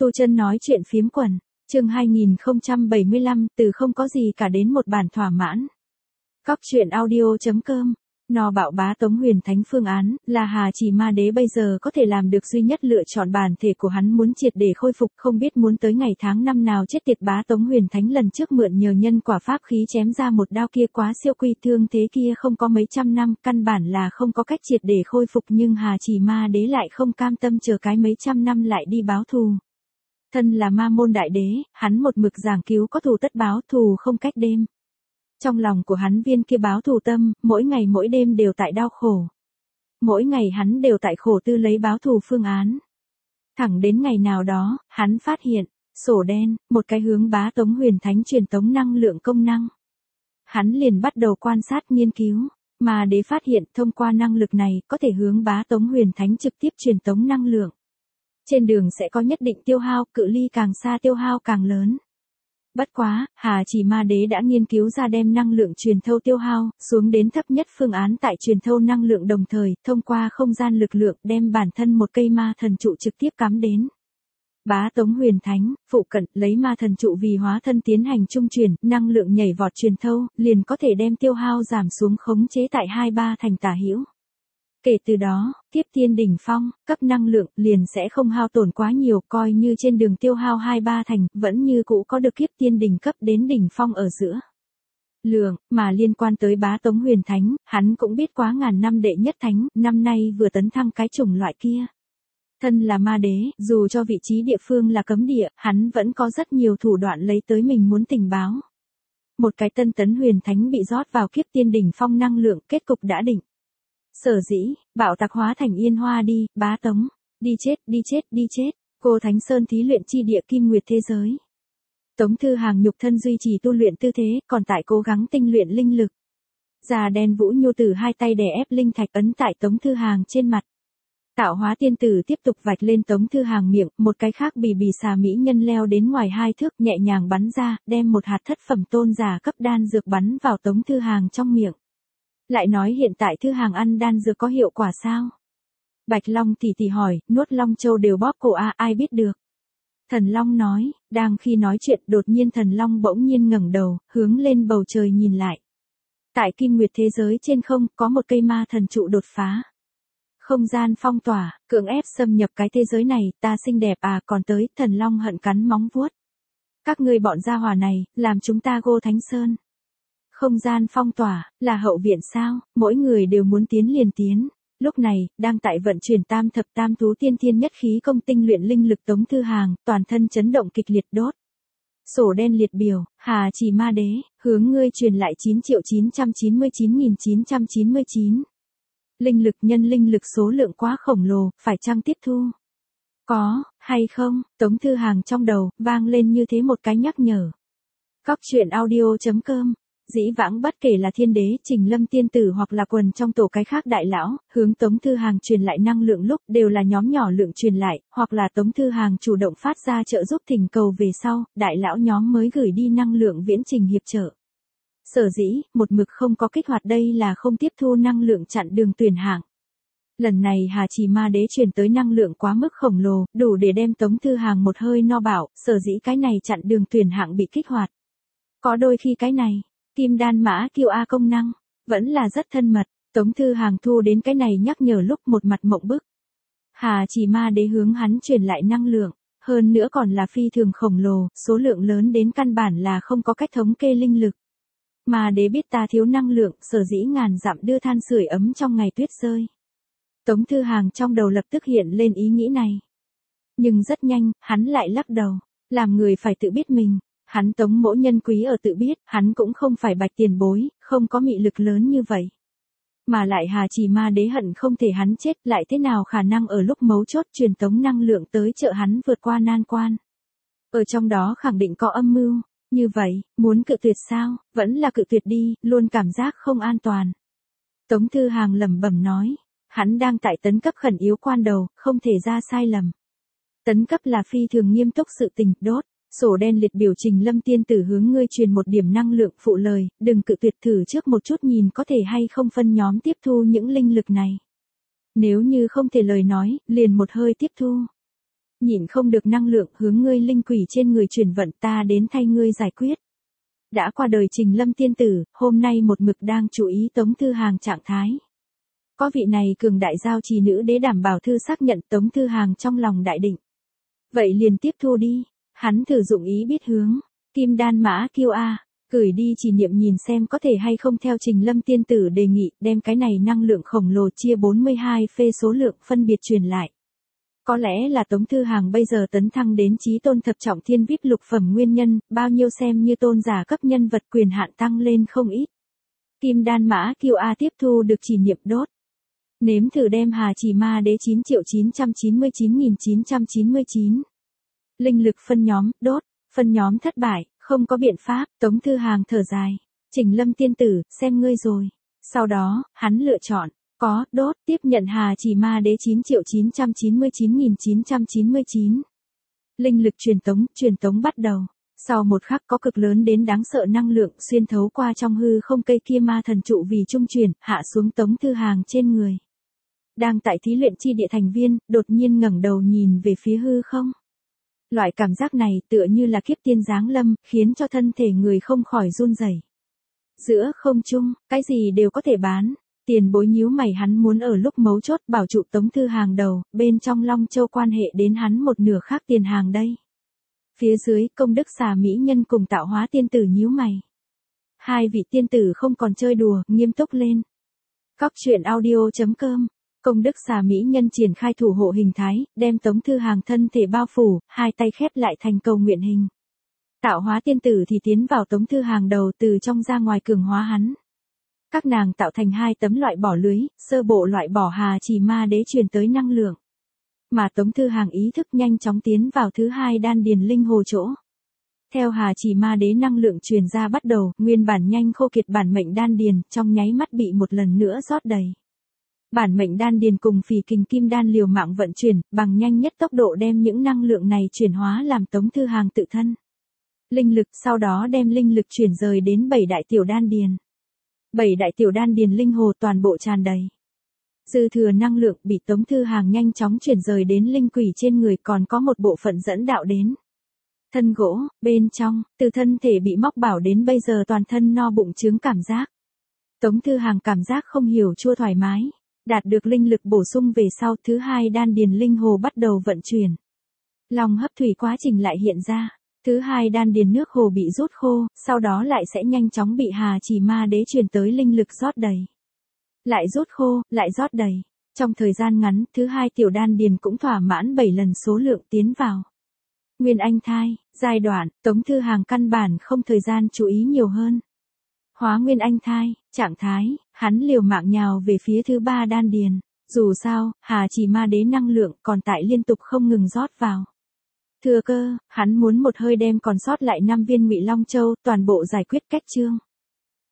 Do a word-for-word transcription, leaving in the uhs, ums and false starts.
Tu Chân nói chuyện phiếm quần, chương hai nghìn không trăm bảy mươi lăm, từ không có gì cả đến một bản thỏa mãn. Cóc truyện audio chấm com. No bạo bá Tống Huyền Thánh phương án, là Hà Chỉ Ma Đế bây giờ có thể làm được duy nhất lựa chọn. Bản thể của hắn muốn triệt để khôi phục, không biết muốn tới ngày tháng năm nào chết tiệt. Bá Tống Huyền Thánh lần trước mượn nhờ nhân quả pháp khí chém ra một đao kia quá siêu quy, thương thế kia không có mấy trăm năm, căn bản là không có cách triệt để khôi phục. Nhưng Hà Chỉ Ma Đế lại không cam tâm chờ cái mấy trăm năm lại đi báo thù. Thân là ma môn đại đế, hắn một mực giảng cứu có thù tất báo, thù không cách đêm. Trong lòng của hắn viên kia báo thù tâm, mỗi ngày mỗi đêm đều tại đau khổ. Mỗi ngày hắn đều tại khổ tư lấy báo thù phương án. Thẳng đến ngày nào đó, hắn phát hiện, sổ đen, một cái hướng Bá Tống Huyền Thánh truyền tống năng lượng công năng. Hắn liền bắt đầu quan sát nghiên cứu, mà đế phát hiện thông qua năng lực này có thể hướng Bá Tống Huyền Thánh trực tiếp truyền tống năng lượng. Trên đường sẽ có nhất định tiêu hao, cự ly càng xa tiêu hao càng lớn. Bất quá, Hà Chỉ Ma Đế đã nghiên cứu ra đem năng lượng truyền thâu tiêu hao xuống đến thấp nhất phương án, tại truyền thâu năng lượng đồng thời, thông qua không gian lực lượng đem bản thân một cây ma thần trụ trực tiếp cắm đến Bá Tống Huyền Thánh phụ cận, lấy ma thần trụ vì hóa thân tiến hành trung truyền, năng lượng nhảy vọt truyền thâu, liền có thể đem tiêu hao giảm xuống khống chế tại hai ba thành tả hữu. Kể từ đó, tiếp tiên đỉnh phong, cấp năng lượng liền sẽ không hao tổn quá nhiều, coi như trên đường tiêu hao hai ba thành, vẫn như cũ có được kiếp tiên đỉnh cấp đến đỉnh phong ở giữa. Lượng, mà liên quan tới Bá Tống Huyền Thánh, hắn cũng biết quá ngàn năm đệ nhất thánh, năm nay vừa tấn thăng cái chủng loại kia. Thân là ma đế, dù cho vị trí địa phương là cấm địa, hắn vẫn có rất nhiều thủ đoạn lấy tới mình muốn tình báo. Một cái tân tấn huyền thánh bị rót vào kiếp tiên đỉnh phong năng lượng, kết cục đã định. Sở dĩ, bạo tạc hóa thành yên hoa đi, Bá Tống, đi chết, đi chết, đi chết, cô Thánh Sơn thí luyện chi địa kim nguyệt thế giới. Tống Thư Hàng nhục thân duy trì tu luyện tư thế, còn tại cố gắng tinh luyện linh lực. Già đen Vũ Nhu Tử hai tay đè ép linh thạch ấn tại Tống Thư Hàng trên mặt. Tạo hóa tiên tử tiếp tục vạch lên Tống Thư Hàng miệng, một cái khác bì bì xà mỹ nhân leo đến ngoài hai thước, nhẹ nhàng bắn ra, đem một hạt thất phẩm tôn giả cấp đan dược bắn vào Tống Thư Hàng trong miệng. Lại nói hiện tại Thư Hàng ăn đan dược có hiệu quả sao? Bạch Long tỷ tỷ hỏi, nuốt Long Châu đều bóp cổ a, ai biết được. Thần Long nói, đang khi nói chuyện đột nhiên Thần Long bỗng nhiên ngẩng đầu, hướng lên bầu trời nhìn lại. Tại kim nguyệt thế giới trên không, có một cây ma thần trụ đột phá. Không gian phong tỏa, cưỡng ép xâm nhập cái thế giới này, ta xinh đẹp à, còn tới, Thần Long hận cắn móng vuốt. Các ngươi bọn gia hỏa này, làm chúng ta Gô Thánh Sơn. Không gian phong tỏa, là hậu viện sao, mỗi người đều muốn tiến liền tiến. Lúc này, đang tại vận chuyển tam thập tam thú tiên thiên nhất khí công tinh luyện linh lực Tống Thư Hàng, toàn thân chấn động kịch liệt đốt. Sổ đen liệt biểu, Hà Chỉ Ma Đế, hướng ngươi truyền lại chín triệu chín trăm chín mươi chín nghìn chín trăm chín mươi chín. Linh lực nhân linh lực số lượng quá khổng lồ, phải chăng tiếp thu? Có, hay không? Tống Thư Hàng trong đầu, vang lên như thế một cái nhắc nhở. Cóc truyện audio chấm com. Dĩ vãng bất kể là Thiên Đế, Trình Lâm tiên tử hoặc là quần trong tổ cái khác đại lão, hướng Tống Thư Hàng truyền lại năng lượng lúc đều là nhóm nhỏ lượng truyền lại, hoặc là Tống Thư Hàng chủ động phát ra trợ giúp thỉnh cầu về sau, đại lão nhóm mới gửi đi năng lượng viễn trình hiệp trợ. Sở dĩ, một mực không có kích hoạt đây là không tiếp thu năng lượng chặn đường tuyển hạng. Lần này Hà Chỉ Ma Đế truyền tới năng lượng quá mức khổng lồ, đủ để đem Tống Thư Hàng một hơi no bảo, sở dĩ cái này chặn đường tuyển hạng bị kích hoạt. Có đôi khi cái này, Kim Đan Mã Kiêu A công năng, vẫn là rất thân mật, Tống Thư Hàng thu đến cái này nhắc nhở lúc một mặt mộng bức. Hà Chỉ Ma Đế hướng hắn truyền lại năng lượng, hơn nữa còn là phi thường khổng lồ, số lượng lớn đến căn bản là không có cách thống kê linh lực. Ma Đế biết ta thiếu năng lượng, sở dĩ ngàn dặm đưa than sưởi ấm trong ngày tuyết rơi. Tống Thư Hàng trong đầu lập tức hiện lên ý nghĩ này. Nhưng rất nhanh, hắn lại lắc đầu, làm người phải tự biết mình. Hắn Tống Mỗ Nhân quý ở tự biết, hắn cũng không phải bạch tiền bối, không có mị lực lớn như vậy. Mà lại Hà Chỉ Ma Đế hận không thể hắn chết, lại thế nào khả năng ở lúc mấu chốt truyền tống năng lượng tới trợ hắn vượt qua nan quan. Ở trong đó khẳng định có âm mưu, như vậy, muốn cự tuyệt sao, vẫn là cự tuyệt đi, luôn cảm giác không an toàn. Tống Thư Hàng lẩm bẩm nói, hắn đang tại tấn cấp khẩn yếu quan đầu, không thể ra sai lầm. Tấn cấp là phi thường nghiêm túc sự tình, đốt. Sổ đen liệt biểu Trình Lâm tiên tử hướng ngươi truyền một điểm năng lượng phụ lời, đừng cự tuyệt, thử trước một chút nhìn có thể hay không phân nhóm tiếp thu những linh lực này. Nếu như không thể lời nói, liền một hơi tiếp thu. Nhịn không được năng lượng hướng ngươi linh quỷ trên người chuyển vận, ta đến thay ngươi giải quyết. Đã qua đời Trình Lâm tiên tử, hôm nay một mực đang chú ý Tống Thư Hàng trạng thái. Có vị này cường đại giao trì nữ đế đảm bảo thư xác nhận Tống Thư Hàng trong lòng đại định. Vậy liền tiếp thu đi, hắn thử dụng ý biết hướng, kim đan mã kiêu a, gửi đi chỉ niệm nhìn xem có thể hay không theo Trình Lâm tiên tử đề nghị đem cái này năng lượng khổng lồ chia bốn mươi hai phê số lượng phân biệt truyền lại. Có lẽ là Tống Thư Hàng bây giờ tấn thăng đến chí tôn thập trọng thiên vip lục phẩm nguyên nhân, bao nhiêu xem như tôn giả cấp nhân vật quyền hạn tăng lên không ít. Kim đan mã kiêu A tiếp thu được chỉ niệm đốt. Nếm thử đem Hà Chỉ Ma Đế chín triệu chín trăm chín mươi chín nghìn chín trăm chín mươi chín. Linh lực phân nhóm, đốt, phân nhóm thất bại, không có biện pháp, Tống Thư Hàng thở dài. Trình Lâm tiên tử, xem ngươi rồi. Sau đó, hắn lựa chọn. Có, đốt, tiếp nhận Hà Chỉ Ma Đế chín triệu chín trăm chín mươi chín nghìn chín trăm chín mươi chín. Linh lực truyền tống, truyền tống bắt đầu. Sau một khắc có cực lớn đến đáng sợ năng lượng xuyên thấu qua trong hư không cây kia ma thần trụ vì trung truyền, hạ xuống Tống Thư Hàng trên người. Đang tại thí luyện chi địa thành viên, đột nhiên ngẩng đầu nhìn về phía hư không. Loại cảm giác này tựa như là kiếp tiên giáng lâm, khiến cho thân thể người không khỏi run rẩy. Giữa không trung, cái gì đều có thể bán. Tiền bối nhíu mày, hắn muốn ở lúc mấu chốt bảo trụ Tống Thư Hàng đầu, bên trong Long Châu quan hệ đến hắn một nửa khác tiền hàng đây. Phía dưới, công đức xà mỹ nhân cùng tạo hóa tiên tử nhíu mày. Hai vị tiên tử không còn chơi đùa, nghiêm túc lên. Cóc truyện audio chấm com. Công đức xà mỹ nhân triển khai thủ hộ hình thái, đem Tống Thư Hàng thân thể bao phủ, hai tay khép lại thành cầu nguyện hình. Tạo hóa tiên tử thì tiến vào Tống Thư Hàng đầu, từ trong ra ngoài cường hóa hắn. Các nàng tạo thành hai tấm loại bỏ lưới, sơ bộ loại bỏ Hà Chỉ Ma Đế truyền tới năng lượng. Mà Tống Thư Hàng ý thức nhanh chóng tiến vào thứ hai đan điền linh hồ chỗ. Theo Hà Chỉ Ma Đế năng lượng truyền ra bắt đầu, nguyên bản nhanh khô kiệt bản mệnh đan điền, trong nháy mắt bị một lần nữa rót đầy. Bản mệnh đan điền cùng phì kình kim đan liều mạng vận chuyển, bằng nhanh nhất tốc độ đem những năng lượng này chuyển hóa làm Tống Thư Hàng tự thân. Linh lực, sau đó đem linh lực chuyển rời đến bảy đại tiểu đan điền. Bảy đại tiểu đan điền linh hồ toàn bộ tràn đầy. Dư thừa năng lượng bị Tống Thư Hàng nhanh chóng chuyển rời đến linh quỷ trên người, còn có một bộ phận dẫn đạo đến thân gỗ, bên trong, từ thân thể bị móc bảo đến bây giờ toàn thân no bụng trướng cảm giác. Tống Thư Hàng cảm giác không hiểu chua thoải mái, đạt được linh lực bổ sung về sau, thứ hai đan điền linh hồ bắt đầu vận chuyển. Lòng hấp thủy quá trình lại hiện ra. Thứ hai đan điền nước hồ bị rút khô, sau đó lại sẽ nhanh chóng bị Hà Chỉ Ma Đế truyền tới linh lực rót đầy. Lại rút khô, lại rót đầy. Trong thời gian ngắn, thứ hai tiểu đan điền cũng thỏa mãn bảy lần số lượng tiến vào. Nguyên anh thai, giai đoạn, Tống Thư Hàng căn bản không thời gian chú ý nhiều hơn. Hóa nguyên anh thai, trạng thái, hắn liều mạng nhào về phía thứ ba đan điền. Dù sao, Hà Chỉ Ma Đế năng lượng còn tại liên tục không ngừng rót vào. Thừa cơ, hắn muốn một hơi đem còn sót lại năm viên Ngụy Long Châu toàn bộ giải quyết cách chương.